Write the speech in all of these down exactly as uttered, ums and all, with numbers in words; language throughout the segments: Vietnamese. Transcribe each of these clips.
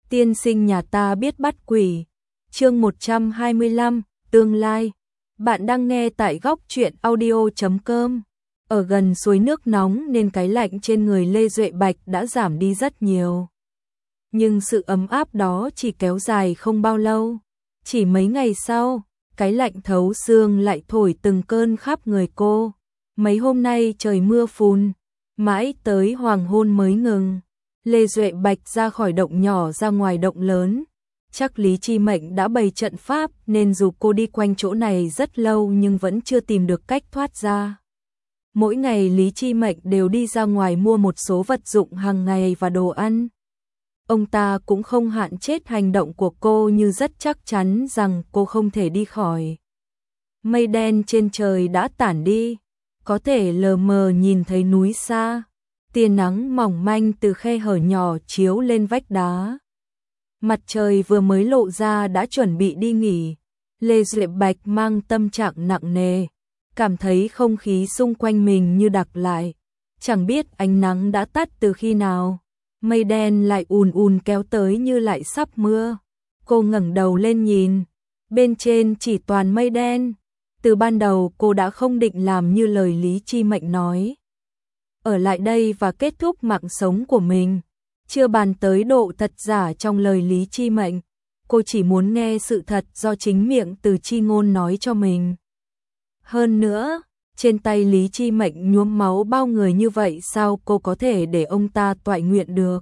Tiên sinh nhà ta biết bắt quỷ. Chương một trăm hai mươi lăm, tương lai. Bạn đang nghe tại góc truyện audio chấm com. Ở gần suối nước nóng nên cái lạnh trên người Lê Duệ Bạch đã giảm đi rất nhiều. Nhưng sự ấm áp đó chỉ kéo dài không bao lâu. Chỉ mấy ngày sau, cái lạnh thấu xương lại thổi từng cơn khắp người cô. Mấy hôm nay trời mưa phùn, mãi tới hoàng hôn mới ngừng. Lê Duệ Bạch ra khỏi động nhỏ ra ngoài động lớn. Chắc Lý Chi Mệnh đã bày trận pháp nên dù cô đi quanh chỗ này rất lâu nhưng vẫn chưa tìm được cách thoát ra. Mỗi ngày Lý Chi Mệnh đều đi ra ngoài mua một số vật dụng hàng ngày và đồ ăn. Ông ta cũng không hạn chết hành động của cô nhưng rất chắc chắn rằng cô không thể đi khỏi. Mây đen trên trời đã tản đi, có thể lờ mờ nhìn thấy núi xa. Tia nắng mỏng manh từ khe hở nhỏ chiếu lên vách đá. Mặt trời vừa mới lộ ra đã chuẩn bị đi nghỉ. Lê Duệ Bạch mang tâm trạng nặng nề, cảm thấy không khí xung quanh mình như đặc lại. Chẳng biết ánh nắng đã tắt từ khi nào. Mây đen lại ùn ùn kéo tới như lại sắp mưa. Cô ngẩng đầu lên nhìn, bên trên chỉ toàn mây đen. Từ ban đầu cô đã không định làm như lời Lý Chi Mệnh nói, ở lại đây và kết thúc mạng sống của mình. Chưa bàn tới độ thật giả trong lời Lý Chi Mệnh, cô chỉ muốn nghe sự thật do chính miệng Từ Chi Ngôn nói cho mình. Hơn nữa, trên tay Lý Chi Mệnh nhuốm máu bao người như vậy sao cô có thể để ông ta toại nguyện được.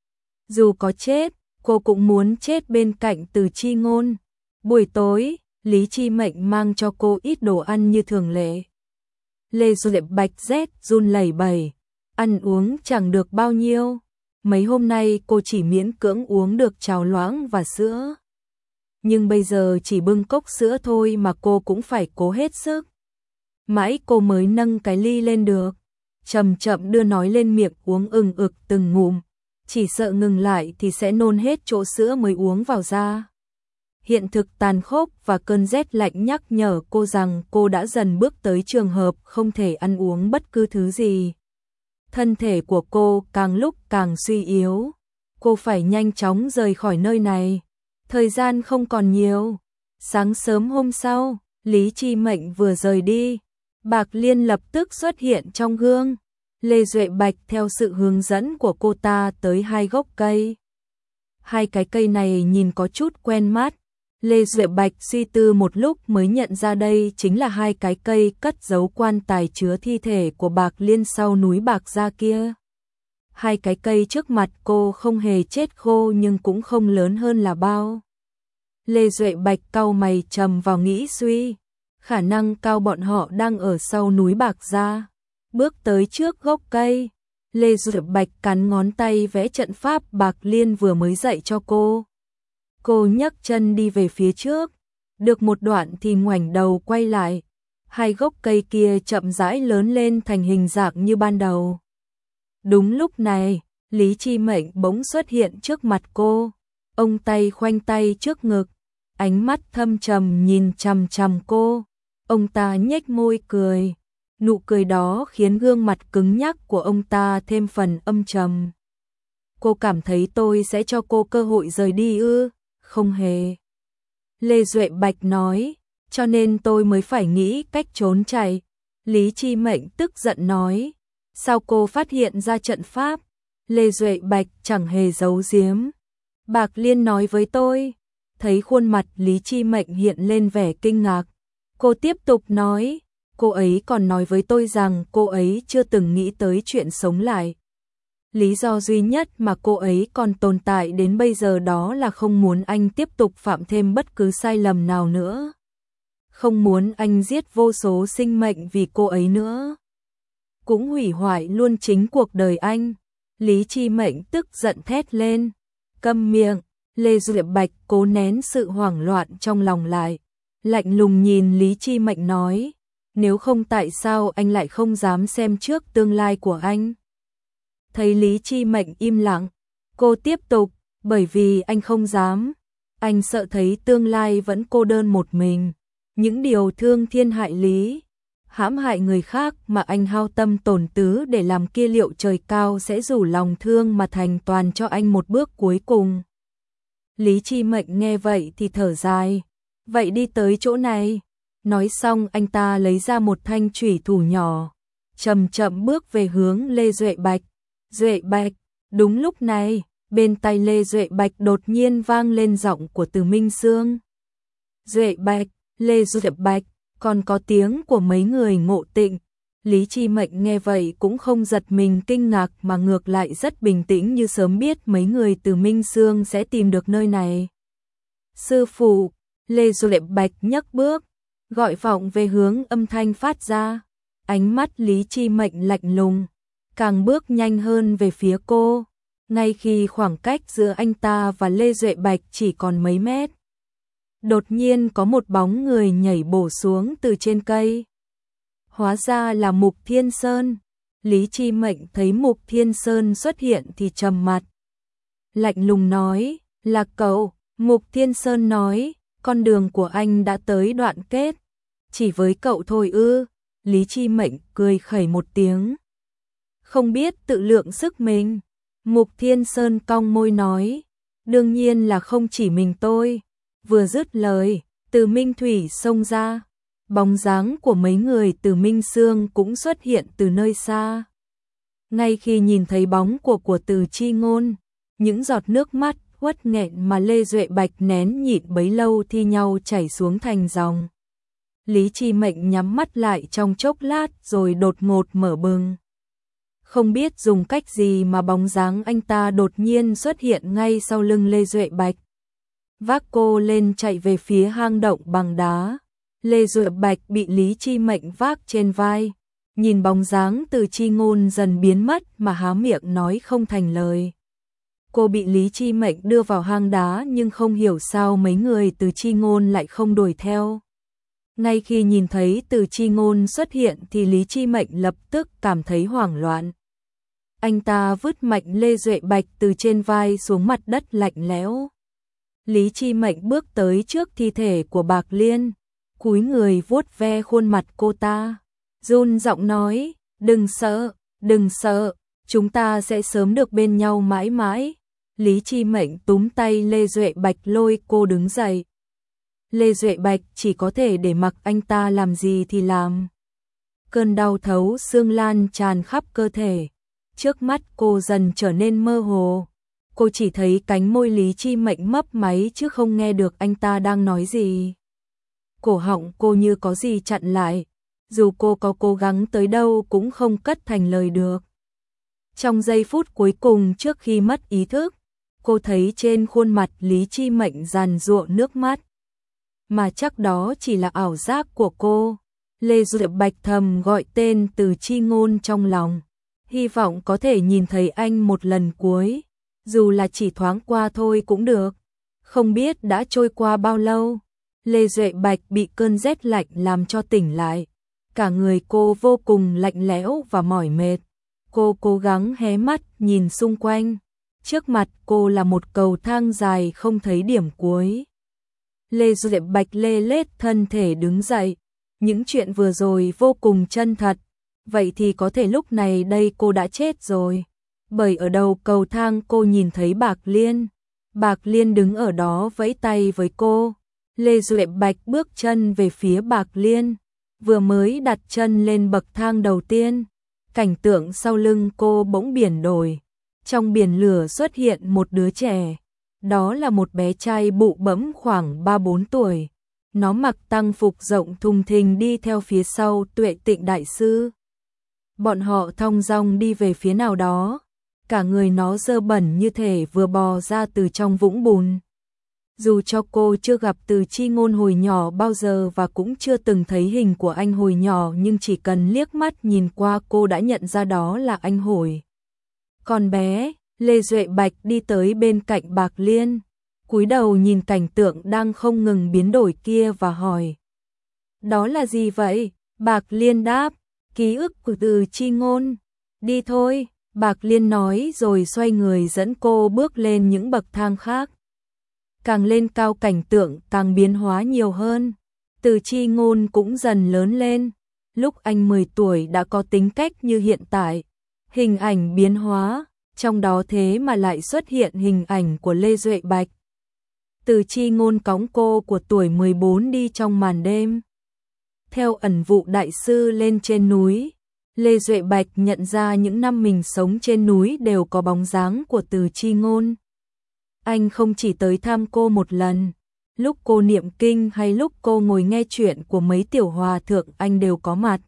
Dù có chết, cô cũng muốn chết bên cạnh Từ Chi Ngôn. Buổi tối, Lý Chi Mệnh mang cho cô ít đồ ăn như thường lệ. Lê Duệ Bạch rét run lẩy bẩy, ăn uống chẳng được bao nhiêu. Mấy hôm nay cô chỉ miễn cưỡng uống được cháo loãng và sữa. Nhưng bây giờ chỉ bưng cốc sữa thôi mà cô cũng phải cố hết sức. Mãi cô mới nâng cái ly lên được, chậm chậm đưa nói lên miệng uống ừng ực từng ngụm, chỉ sợ ngừng lại thì sẽ nôn hết chỗ sữa mới uống vào ra. Hiện thực tàn khốc và cơn rét lạnh nhắc nhở cô rằng cô đã dần bước tới trường hợp không thể ăn uống bất cứ thứ gì. Thân thể của cô càng lúc càng suy yếu. Cô phải nhanh chóng rời khỏi nơi này. Thời gian không còn nhiều. Sáng sớm hôm sau, Lý Chi Mệnh vừa rời đi, Bạc Liên lập tức xuất hiện trong gương. Lê Duệ Bạch theo sự hướng dẫn của cô ta tới hai gốc cây. Hai cái cây này nhìn có chút quen mắt. Lê Duệ Bạch suy tư một lúc mới nhận ra đây chính là hai cái cây cất giấu quan tài chứa thi thể của Bạc Liên sau núi Bạc Gia kia. Hai cái cây trước mặt cô không hề chết khô nhưng cũng không lớn hơn là bao. Lê Duệ Bạch cau mày trầm vào nghĩ suy, khả năng cao bọn họ đang ở sau núi Bạc Gia. Bước tới trước gốc cây, Lê Duệ Bạch cắn ngón tay vẽ trận pháp Bạc Liên vừa mới dạy cho cô. Cô nhấc chân đi về phía trước, được một đoạn thì ngoảnh đầu quay lại. Hai gốc cây kia chậm rãi lớn lên thành hình dạng như ban đầu. Đúng lúc này, Lý Chi Mệnh bỗng xuất hiện trước mặt cô. Ông tay khoanh tay trước ngực, ánh mắt thâm trầm nhìn chằm chằm cô. Ông ta nhếch môi cười, nụ cười đó khiến gương mặt cứng nhắc của ông ta thêm phần âm trầm. Cô cảm thấy tôi sẽ cho cô cơ hội rời đi ư? Không hề. Lê Duệ Bạch nói, cho nên tôi mới phải nghĩ cách trốn chạy. Lý Chi Mệnh tức giận nói, sao cô phát hiện ra trận pháp? Lê Duệ Bạch chẳng hề giấu giếm. Bạc Liên nói với tôi. Thấy khuôn mặt Lý Chi Mệnh hiện lên vẻ kinh ngạc, cô tiếp tục nói, cô ấy còn nói với tôi rằng cô ấy chưa từng nghĩ tới chuyện sống lại. Lý do duy nhất mà cô ấy còn tồn tại đến bây giờ đó là không muốn anh tiếp tục phạm thêm bất cứ sai lầm nào nữa. Không muốn anh giết vô số sinh mệnh vì cô ấy nữa. Cũng hủy hoại luôn chính cuộc đời anh. Lý Chi Mệnh tức giận thét lên. Câm miệng. Lê Duệ Bạch cố nén sự hoảng loạn trong lòng lại. Lạnh lùng nhìn Lý Chi Mệnh nói. Nếu không tại sao anh lại không dám xem trước tương lai của anh? Thấy Lý Chi Mệnh im lặng, cô tiếp tục, bởi vì anh không dám. Anh sợ thấy tương lai vẫn cô đơn một mình. Những điều thương thiên hại lý, hãm hại người khác mà anh hao tâm tổn tứ để làm kia liệu trời cao sẽ rủ lòng thương mà thành toàn cho anh một bước cuối cùng. Lý Chi Mệnh nghe vậy thì thở dài. Vậy đi tới chỗ này. Nói xong anh ta lấy ra một thanh chủy thủ nhỏ, chậm chậm bước về hướng Lê Duệ Bạch. Duệ Bạch, đúng lúc này, bên tai Lê Duệ Bạch đột nhiên vang lên giọng của Từ Minh Sương. Duệ Bạch, Lê Duệ Bạch, còn có tiếng của mấy người Ngộ Tịnh. Lý Chi Mệnh nghe vậy cũng không giật mình kinh ngạc mà ngược lại rất bình tĩnh, như sớm biết mấy người Từ Minh Sương sẽ tìm được nơi này. Sư phụ, Lê Duệ Bạch nhấc bước, gọi vọng về hướng âm thanh phát ra. Ánh mắt Lý Chi Mệnh lạnh lùng, càng bước nhanh hơn về phía cô, ngay khi khoảng cách giữa anh ta và Lê Duệ Bạch chỉ còn mấy mét. Đột nhiên có một bóng người nhảy bổ xuống từ trên cây. Hóa ra là Mục Thiên Sơn. Lý Chi Mệnh thấy Mục Thiên Sơn xuất hiện thì trầm mặt, lạnh lùng nói, là cậu. Mục Thiên Sơn nói, con đường của anh đã tới đoạn kết, chỉ với cậu thôi ư? Lý Chi Mệnh cười khẩy một tiếng, không biết tự lượng sức mình. Mục Thiên Sơn cong môi nói, đương nhiên là không chỉ mình tôi. Vừa dứt lời, Từ Minh Thủy xông ra, bóng dáng của mấy người Từ Minh Sương cũng xuất hiện từ nơi xa. Ngay khi nhìn thấy bóng của của Từ Chi Ngôn, những giọt nước mắt uất nghẹn mà Lê Duệ Bạch nén nhịn bấy lâu thi nhau chảy xuống thành dòng. Lý Chi Mệnh nhắm mắt lại trong chốc lát rồi đột ngột mở bừng. Không biết dùng cách gì mà bóng dáng anh ta đột nhiên xuất hiện ngay sau lưng Lê Duệ Bạch, vác cô lên chạy về phía hang động bằng đá. Lê Duệ Bạch bị Lý Chi Mệnh vác trên vai, nhìn bóng dáng Từ Chi Ngôn dần biến mất mà há miệng nói không thành lời. Cô bị Lý Chi Mệnh đưa vào hang đá nhưng không hiểu sao mấy người Từ Chi Ngôn lại không đuổi theo. Ngay khi nhìn thấy Từ Chi Ngôn xuất hiện thì Lý Chi Mệnh lập tức cảm thấy hoảng loạn. Anh ta vứt mạnh Lê Duệ Bạch từ trên vai xuống mặt đất lạnh lẽo. Lý Chi Mệnh bước tới trước thi thể của Bạc Liên, cúi người vuốt ve khuôn mặt cô ta, run giọng nói, đừng sợ, đừng sợ, chúng ta sẽ sớm được bên nhau mãi mãi. Lý Chi Mệnh túm tay Lê Duệ Bạch lôi cô đứng dậy. Lê Duệ Bạch chỉ có thể để mặc anh ta làm gì thì làm. Cơn đau thấu xương lan tràn khắp cơ thể, trước mắt cô dần trở nên mơ hồ. Cô chỉ thấy cánh môi Lý Chi Mệnh mấp máy chứ không nghe được anh ta đang nói gì. Cổ họng cô như có gì chặn lại, dù cô có cố gắng tới đâu cũng không cất thành lời được. Trong giây phút cuối cùng trước khi mất ý thức, cô thấy trên khuôn mặt Lý Chi Mệnh giàn giụa nước mắt. Mà chắc đó chỉ là ảo giác của cô. Lê Duệ Bạch thầm gọi tên Từ Chi Ngôn trong lòng, hy vọng có thể nhìn thấy anh một lần cuối, dù là chỉ thoáng qua thôi cũng được. Không biết đã trôi qua bao lâu, Lê Duệ Bạch bị cơn rét lạnh làm cho tỉnh lại. Cả người cô vô cùng lạnh lẽo và mỏi mệt. Cô cố gắng hé mắt nhìn xung quanh. Trước mặt cô là một cầu thang dài không thấy điểm cuối. Lê Duệ Bạch lê lết thân thể đứng dậy. Những chuyện vừa rồi vô cùng chân thật. Vậy thì có thể lúc này đây cô đã chết rồi. Bởi ở đầu cầu thang cô nhìn thấy Bạc Liên. Bạc Liên đứng ở đó vẫy tay với cô. Lê Duệ Bạch bước chân về phía Bạc Liên. Vừa mới đặt chân lên bậc thang đầu tiên, cảnh tượng sau lưng cô bỗng biển đổi. Trong biển lửa xuất hiện một đứa trẻ. Đó là một bé trai bụ bẫm khoảng ba bốn tuổi. Nó mặc tang phục rộng thùng thình đi theo phía sau Tuệ Tịnh Đại Sư. Bọn họ thong dong đi về phía nào đó. Cả người nó dơ bẩn như thể vừa bò ra từ trong vũng bùn. Dù cho cô chưa gặp Từ Chi Ngôn hồi nhỏ bao giờ và cũng chưa từng thấy hình của anh hồi nhỏ, nhưng chỉ cần liếc mắt nhìn qua cô đã nhận ra đó là anh hồi. Còn bé, Lê Duệ Bạch đi tới bên cạnh Bạc Liên, cúi đầu nhìn cảnh tượng đang không ngừng biến đổi kia và hỏi. Đó là gì vậy? Bạc Liên đáp, ký ức của Từ Chi Ngôn. Đi thôi, Bạc Liên nói rồi xoay người dẫn cô bước lên những bậc thang khác. Càng lên cao cảnh tượng càng biến hóa nhiều hơn. Từ Chi Ngôn cũng dần lớn lên. Lúc anh mười tuổi đã có tính cách như hiện tại. Hình ảnh biến hóa, trong đó thế mà lại xuất hiện hình ảnh của Lê Duệ Bạch. Từ Chi Ngôn cõng cô của tuổi mười bốn đi trong màn đêm. Theo ẩn vụ đại sư lên trên núi, Lê Duệ Bạch nhận ra những năm mình sống trên núi đều có bóng dáng của Từ Chi Ngôn. Anh không chỉ tới thăm cô một lần, lúc cô niệm kinh hay lúc cô ngồi nghe chuyện của mấy tiểu hòa thượng anh đều có mặt.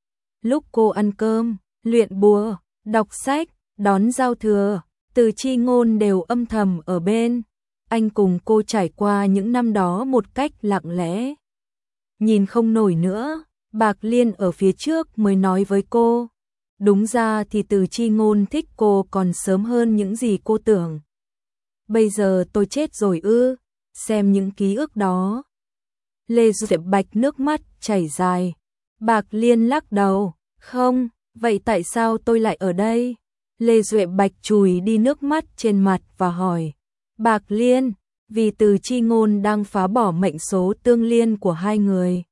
Lúc cô ăn cơm, luyện bùa, đọc sách, đón giao thừa, Từ Chi Ngôn đều âm thầm ở bên. Anh cùng cô trải qua những năm đó một cách lặng lẽ. Nhìn không nổi nữa, Bạc Liên ở phía trước mới nói với cô. Đúng ra thì Từ Chi Ngôn thích cô còn sớm hơn những gì cô tưởng. Bây giờ tôi chết rồi ư, xem những ký ức đó. Lê Duệ Bạch nước mắt chảy dài. Bạc Liên lắc đầu, không, vậy tại sao tôi lại ở đây? Lê Duệ Bạch chùi đi nước mắt trên mặt và hỏi. Bạc Liên, vì Từ Chi Ngôn đang phá bỏ mệnh số tương liên của hai người.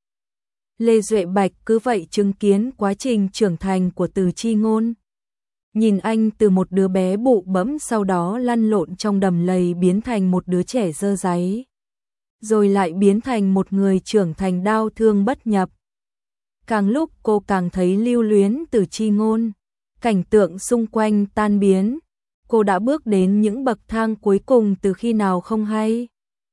Lê Duệ Bạch cứ vậy chứng kiến quá trình trưởng thành của Từ Chi Ngôn. Nhìn anh từ một đứa bé bụ bẫm sau đó lăn lộn trong đầm lầy biến thành một đứa trẻ dơ dáy. Rồi lại biến thành một người trưởng thành đau thương bất nhập. Càng lúc cô càng thấy lưu luyến Từ Chi Ngôn. Cảnh tượng xung quanh tan biến. Cô đã bước đến những bậc thang cuối cùng từ khi nào không hay.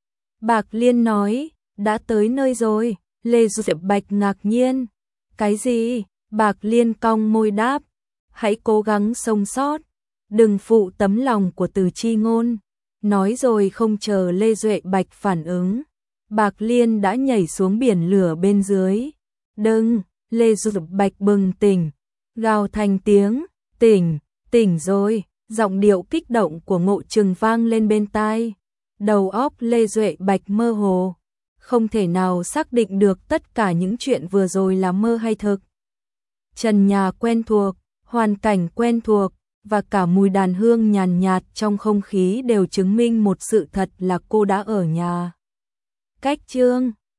Bạc Liên nói, đã tới nơi rồi. Lê Duệ Bạch ngạc nhiên. Cái gì? Bạc Liên cong môi đáp. Hãy cố gắng sống sót. Đừng phụ tấm lòng của Từ Chi Ngôn. Nói rồi không chờ Lê Duệ Bạch phản ứng. Bạc Liên đã nhảy xuống biển lửa bên dưới. Đừng! Lê Duệ Bạch bừng tỉnh. Gào thành tiếng. Tỉnh! Tỉnh rồi! Giọng điệu kích động của Ngộ Trừng vang lên bên tai. Đầu óc Lê Duệ Bạch mơ hồ. Không thể nào xác định được tất cả những chuyện vừa rồi là mơ hay thực. Trần nhà quen thuộc, hoàn cảnh quen thuộc, và cả mùi đàn hương nhàn nhạt trong không khí đều chứng minh một sự thật là cô đã ở nhà. Cách chương